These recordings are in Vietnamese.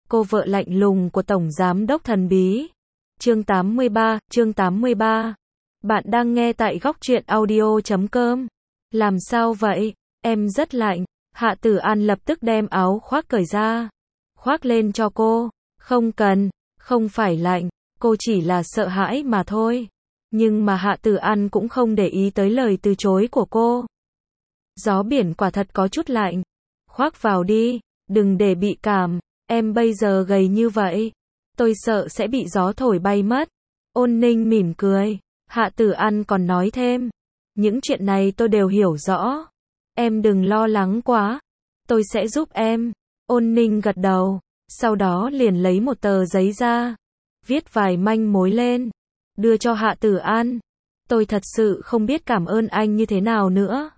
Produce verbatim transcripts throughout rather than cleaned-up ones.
cô vợ lạnh lùng của Tổng Giám đốc thần bí. Chương tám mươi ba, chương tám mươi ba. Bạn đang nghe tại góc truyện audio chấm com. Làm sao vậy? Em rất lạnh. Hạ Tử An lập tức đem áo khoác cởi ra. Khoác lên cho cô. Không cần, không phải lạnh, cô chỉ là sợ hãi mà thôi. Nhưng mà Hạ Tử An cũng không để ý tới lời từ chối của cô. Gió biển quả thật có chút lạnh. Khoác vào đi, đừng để bị cảm. Em bây giờ gầy như vậy, tôi sợ sẽ bị gió thổi bay mất. Ôn Ninh mỉm cười. Hạ Tử An còn nói thêm, những chuyện này tôi đều hiểu rõ. Em đừng lo lắng quá, tôi sẽ giúp em. Ôn Ninh gật đầu, sau đó liền lấy một tờ giấy ra, viết vài manh mối lên, đưa cho Hạ Tử An. Tôi thật sự không biết cảm ơn anh như thế nào nữa.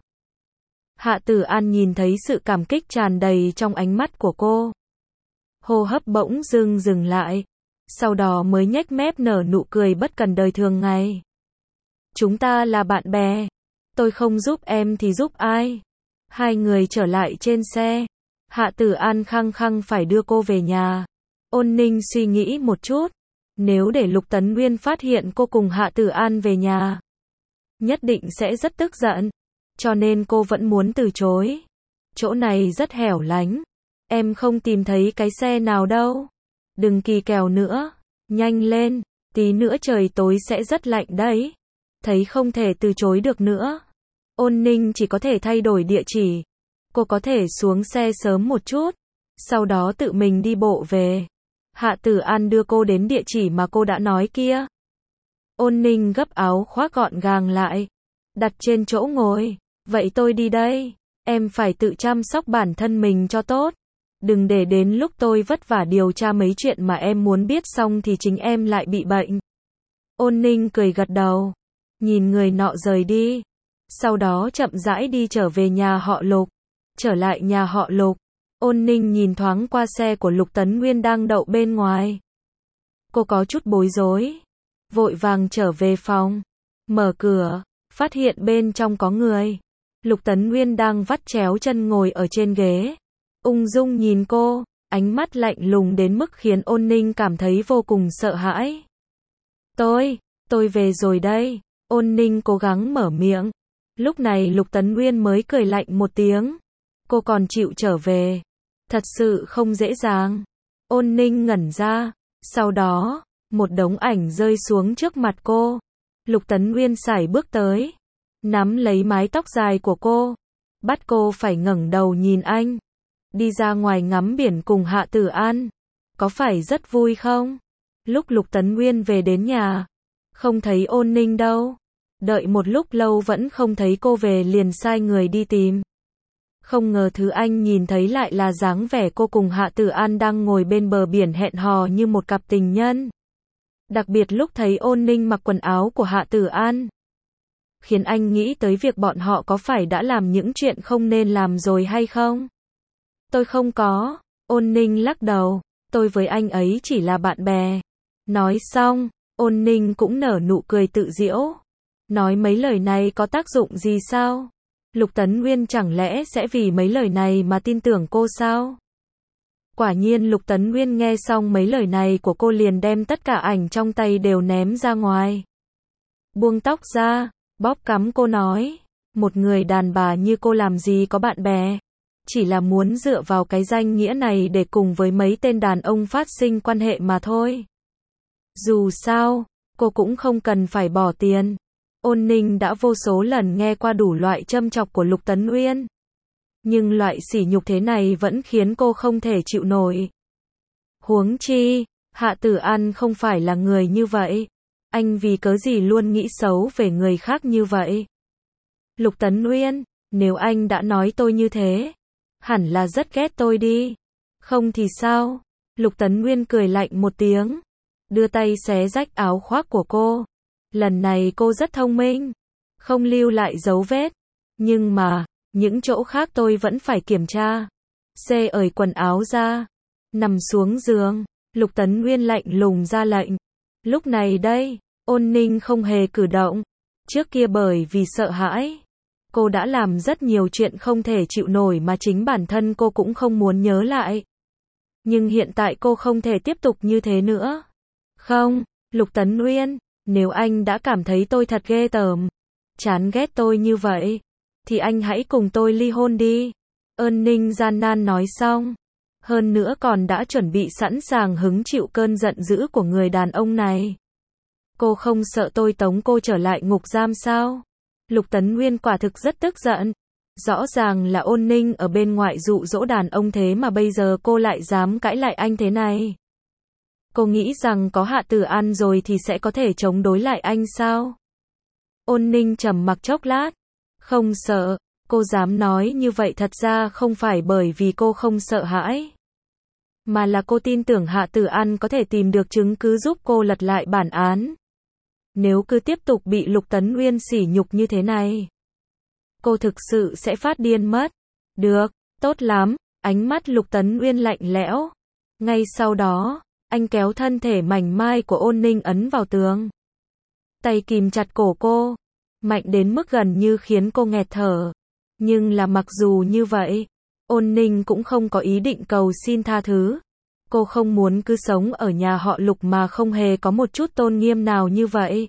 Hạ Tử An nhìn thấy sự cảm kích tràn đầy trong ánh mắt của cô. Hô hấp bỗng dưng dừng lại, sau đó mới nhếch mép nở nụ cười bất cần đời thường ngày. Chúng ta là bạn bè, tôi không giúp em thì giúp ai? Hai người trở lại trên xe. Hạ Tử An khăng khăng phải đưa cô về nhà. Ôn Ninh suy nghĩ một chút, nếu để Lục Tấn Nguyên phát hiện cô cùng Hạ Tử An về nhà, nhất định sẽ rất tức giận, cho nên cô vẫn muốn từ chối. Chỗ này rất hẻo lánh, em không tìm thấy cái xe nào đâu. Đừng kỳ kèo nữa, nhanh lên, tí nữa trời tối sẽ rất lạnh đấy. Thấy không thể từ chối được nữa, Ôn Ninh chỉ có thể thay đổi địa chỉ. Cô có thể xuống xe sớm một chút, sau đó tự mình đi bộ về. Hạ Tử An đưa cô đến địa chỉ mà cô đã nói kia. Ôn Ninh gấp áo khoác gọn gàng lại, đặt trên chỗ ngồi. Vậy tôi đi đây, em phải tự chăm sóc bản thân mình cho tốt. Đừng để đến lúc tôi vất vả điều tra mấy chuyện mà em muốn biết xong thì chính em lại bị bệnh. Ôn Ninh cười gật đầu, nhìn người nọ rời đi. Sau đó chậm rãi đi trở về nhà họ Lục. Trở lại nhà họ Lục, Ôn Ninh nhìn thoáng qua xe của Lục Tấn Nguyên đang đậu bên ngoài. Cô có chút bối rối, vội vàng trở về phòng, mở cửa, phát hiện bên trong có người. Lục Tấn Nguyên đang vắt chéo chân ngồi ở trên ghế, ung dung nhìn cô, ánh mắt lạnh lùng đến mức khiến Ôn Ninh cảm thấy vô cùng sợ hãi. Tôi, tôi về rồi đây. Ôn Ninh cố gắng mở miệng. Lúc này Lục Tấn Nguyên mới cười lạnh một tiếng. Cô còn chịu trở về, thật sự không dễ dàng. Ôn Ninh ngẩn ra, sau đó, một đống ảnh rơi xuống trước mặt cô. Lục Tấn Nguyên sải bước tới, nắm lấy mái tóc dài của cô, bắt cô phải ngẩng đầu nhìn anh. Đi ra ngoài ngắm biển cùng Hạ Tử An, có phải rất vui không? Lúc Lục Tấn Nguyên về đến nhà, không thấy Ôn Ninh đâu. Đợi một lúc lâu vẫn không thấy cô về liền sai người đi tìm. Không ngờ thứ anh nhìn thấy lại là dáng vẻ cô cùng Hạ Tử An đang ngồi bên bờ biển hẹn hò như một cặp tình nhân. Đặc biệt lúc thấy Ôn Ninh mặc quần áo của Hạ Tử An, khiến anh nghĩ tới việc bọn họ có phải đã làm những chuyện không nên làm rồi hay không? Tôi không có. Ôn Ninh lắc đầu, tôi với anh ấy chỉ là bạn bè. Nói xong, Ôn Ninh cũng nở nụ cười tự giễu. Nói mấy lời này có tác dụng gì sao? Lục Tấn Nguyên chẳng lẽ sẽ vì mấy lời này mà tin tưởng cô sao? Quả nhiên Lục Tấn Nguyên nghe xong mấy lời này của cô liền đem tất cả ảnh trong tay đều ném ra ngoài. Buông tóc ra, bóp cằm cô nói, một người đàn bà như cô làm gì có bạn bè, chỉ là muốn dựa vào cái danh nghĩa này để cùng với mấy tên đàn ông phát sinh quan hệ mà thôi. Dù sao, cô cũng không cần phải bỏ tiền. Ôn Ninh đã vô số lần nghe qua đủ loại châm chọc của Lục Tấn Nguyên, nhưng loại sỉ nhục thế này vẫn khiến cô không thể chịu nổi. Huống chi, Hạ Tử An không phải là người như vậy. Anh vì cớ gì luôn nghĩ xấu về người khác như vậy? Lục Tấn Nguyên, nếu anh đã nói tôi như thế, hẳn là rất ghét tôi đi. Không thì sao? Lục Tấn Nguyên cười lạnh một tiếng, đưa tay xé rách áo khoác của cô. Lần này cô rất thông minh, không lưu lại dấu vết. Nhưng mà, những chỗ khác tôi vẫn phải kiểm tra. Xê ởi quần áo ra, nằm xuống giường. Lục Tấn Nguyên lạnh lùng ra lệnh. Lúc này đây, Ôn Ninh không hề cử động. Trước kia bởi vì sợ hãi, cô đã làm rất nhiều chuyện không thể chịu nổi mà chính bản thân cô cũng không muốn nhớ lại. Nhưng hiện tại cô không thể tiếp tục như thế nữa. Không, Lục Tấn Uyên, nếu anh đã cảm thấy tôi thật ghê tởm, chán ghét tôi như vậy, thì anh hãy cùng tôi ly hôn đi. Ân Ninh gian nan nói xong. Hơn nữa còn đã chuẩn bị sẵn sàng hứng chịu cơn giận dữ của người đàn ông này. Cô không sợ tôi tống cô trở lại ngục giam sao? Lục Tấn Nguyên quả thực rất tức giận. Rõ ràng là Ôn Ninh ở bên ngoài dụ dỗ đàn ông thế mà bây giờ cô lại dám cãi lại anh thế này. Cô nghĩ rằng có Hạ Tử An rồi thì sẽ có thể chống đối lại anh sao? Ôn Ninh trầm mặc chốc lát. Không sợ, cô dám nói như vậy thật ra không phải bởi vì cô không sợ hãi, mà là cô tin tưởng Hạ Tử An có thể tìm được chứng cứ giúp cô lật lại bản án. Nếu cứ tiếp tục bị Lục Tấn Uyên sỉ nhục như thế này, cô thực sự sẽ phát điên mất. Được, tốt lắm, ánh mắt Lục Tấn Uyên lạnh lẽo. Ngay sau đó, anh kéo thân thể mảnh mai của Ôn Ninh ấn vào tường. Tay kìm chặt cổ cô, mạnh đến mức gần như khiến cô nghẹt thở. Nhưng là mặc dù như vậy, Ôn Ninh cũng không có ý định cầu xin tha thứ. Cô không muốn cứ sống ở nhà họ Lục mà không hề có một chút tôn nghiêm nào như vậy.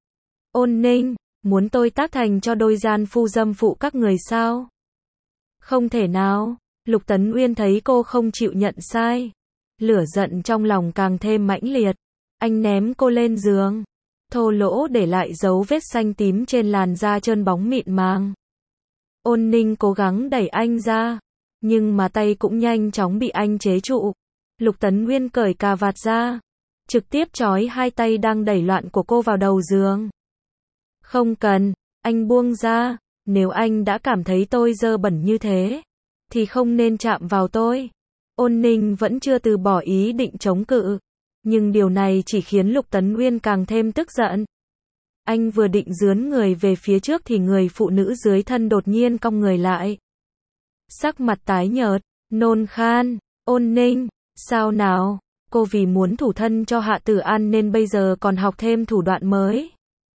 Ôn Ninh, muốn tôi tác thành cho đôi gian phu dâm phụ các người sao? Không thể nào. Lục Tấn Uyên thấy cô không chịu nhận sai, lửa giận trong lòng càng thêm mãnh liệt. Anh ném cô lên giường, thô lỗ để lại dấu vết xanh tím trên làn da trơn bóng mịn màng. Ôn Ninh cố gắng đẩy anh ra, nhưng mà tay cũng nhanh chóng bị anh chế trụ. Lục Tấn Nguyên cởi cà vạt ra, trực tiếp trói hai tay đang đẩy loạn của cô vào đầu giường. Không cần, anh buông ra, nếu anh đã cảm thấy tôi dơ bẩn như thế, thì không nên chạm vào tôi. Ôn Ninh vẫn chưa từ bỏ ý định chống cự, nhưng điều này chỉ khiến Lục Tấn Nguyên càng thêm tức giận. Anh vừa định dướn người về phía trước thì người phụ nữ dưới thân đột nhiên cong người lại. Sắc mặt tái nhợt, nôn khan. Ôn Ninh, sao nào? Cô vì muốn thủ thân cho Hạ Tử An nên bây giờ còn học thêm thủ đoạn mới?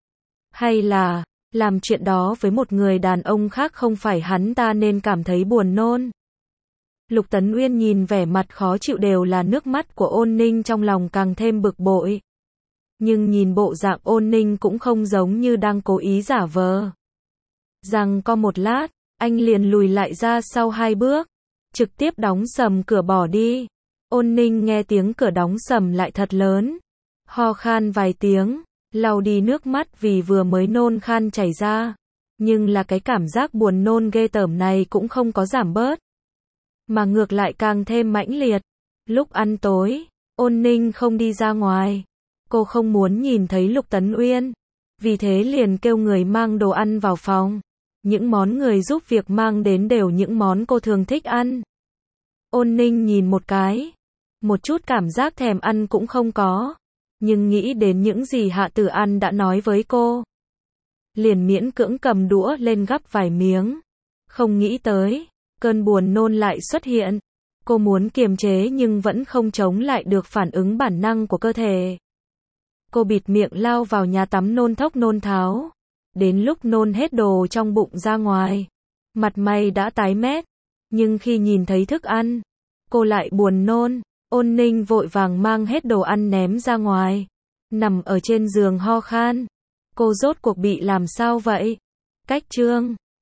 Hay là, làm chuyện đó với một người đàn ông khác không phải hắn ta nên cảm thấy buồn nôn? Lục Tấn Uyên nhìn vẻ mặt khó chịu đều là nước mắt của Ôn Ninh trong lòng càng thêm bực bội. Nhưng nhìn bộ dạng Ôn Ninh cũng không giống như đang cố ý giả vờ. Rằng có một lát, anh liền lùi lại ra sau hai bước, trực tiếp đóng sầm cửa bỏ đi. Ôn Ninh nghe tiếng cửa đóng sầm lại thật lớn, ho khan vài tiếng, lau đi nước mắt vì vừa mới nôn khan chảy ra. Nhưng là cái cảm giác buồn nôn ghê tởm này cũng không có giảm bớt, mà ngược lại càng thêm mãnh liệt. Lúc ăn tối, Ôn Ninh không đi ra ngoài. Cô không muốn nhìn thấy Lục Tấn Uyên, vì thế liền kêu người mang đồ ăn vào phòng. Những món người giúp việc mang đến đều những món cô thường thích ăn. Ôn Ninh nhìn một cái, một chút cảm giác thèm ăn cũng không có, nhưng nghĩ đến những gì Hạ Tử An đã nói với cô, liền miễn cưỡng cầm đũa lên gắp vài miếng. Không nghĩ tới, cơn buồn nôn lại xuất hiện. Cô muốn kiềm chế nhưng vẫn không chống lại được phản ứng bản năng của cơ thể. Cô bịt miệng lao vào nhà tắm nôn thốc nôn tháo. Đến lúc nôn hết đồ trong bụng ra ngoài, mặt mày đã tái mét. Nhưng khi nhìn thấy thức ăn, cô lại buồn nôn. Ôn Ninh vội vàng mang hết đồ ăn ném ra ngoài, nằm ở trên giường ho khan. Cô rốt cuộc bị làm sao vậy? Cách chương